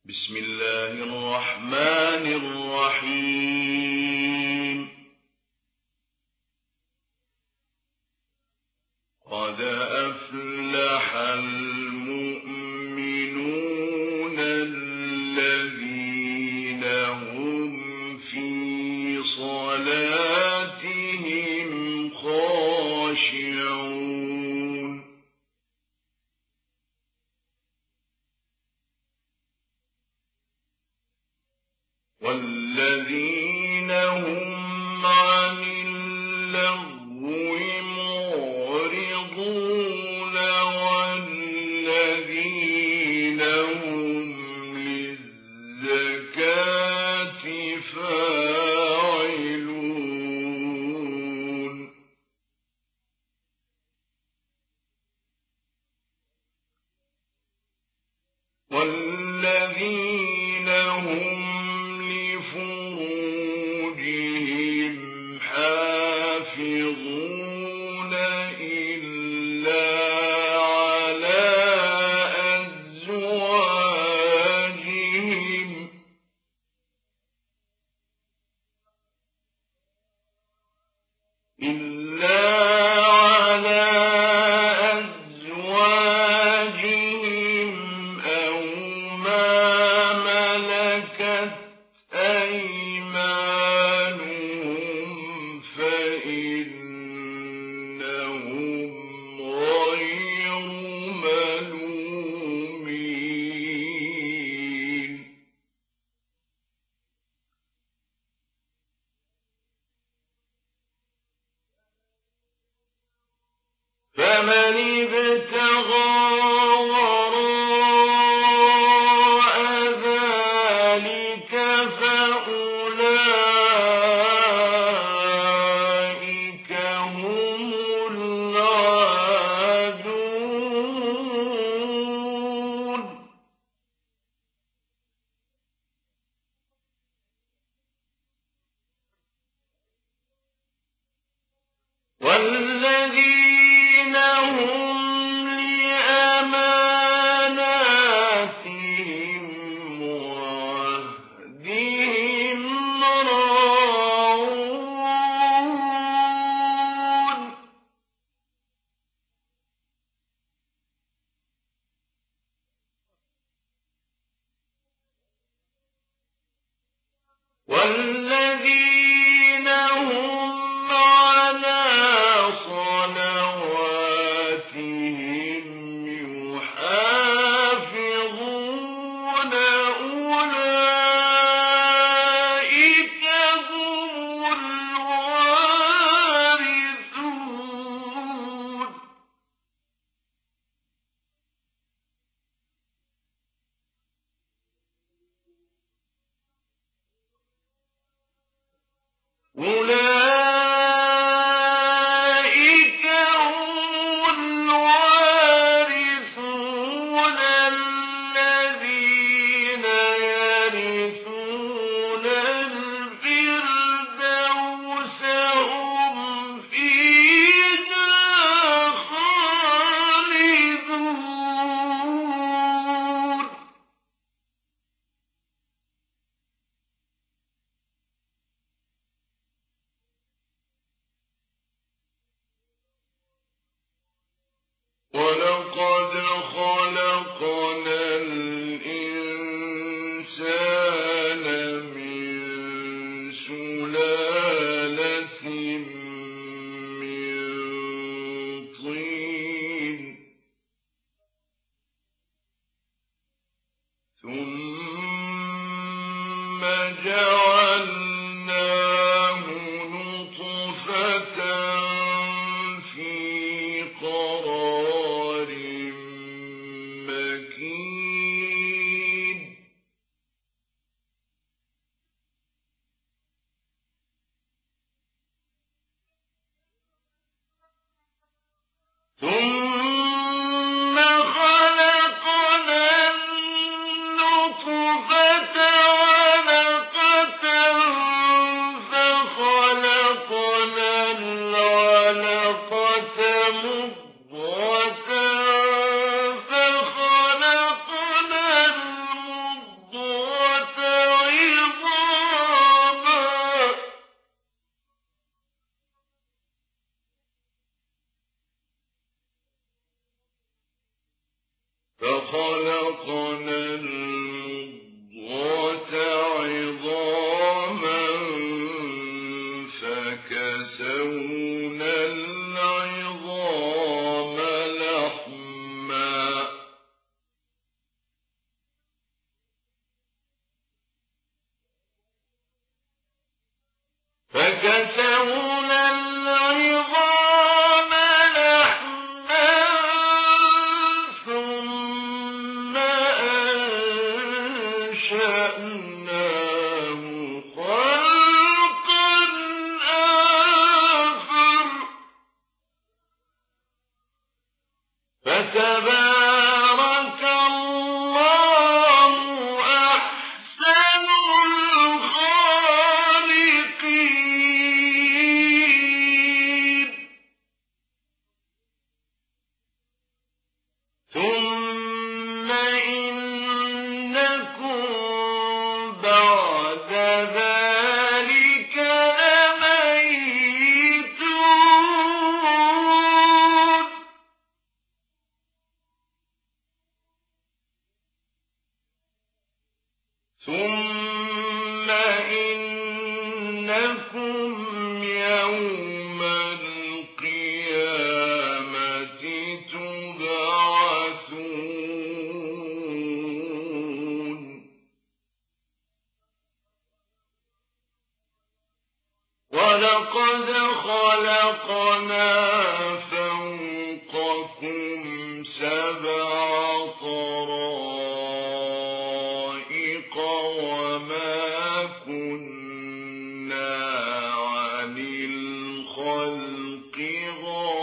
بسم الله الرحمن الرحيم قد أفلح المؤمنون الذين هم في صلاتهم خاشعون والذين هم عن اللغو معرضون والذين هم للزكاة فاعلون والذين هم لفروجهم حافظون إلا على أزواجهم أو ما ملكت أيمانهم فإنهم غير ملومين فمن ابتغى وراء ذلك فأولئك هم العادون والذين هم لأماناتهم وعهدهم راعون والذين هم على صلواتهم يحافظون أولئك هم الوارثون أولئك هم الوارثون الذين يرثون الفردوس هم فيها خالدون ولقد خلقنا الإنسان من سلالة من طين ثم جعلناه نطفة في قرار مكين ثم خلقنا النطفة علقة فخلقنا العلقة مضغة فخلقنا المضغة فكسونا العظام لحما ثم أنشأناه خلقا آخر فتبارك الله أحسن الخالقين. ثم إنكم بعد ذلك لميتون. ثم إنكم يوم القيامة تبعثون. ولقد خلقنا فوقكم سبع طرائق وما كنا عن الخلق غافلين.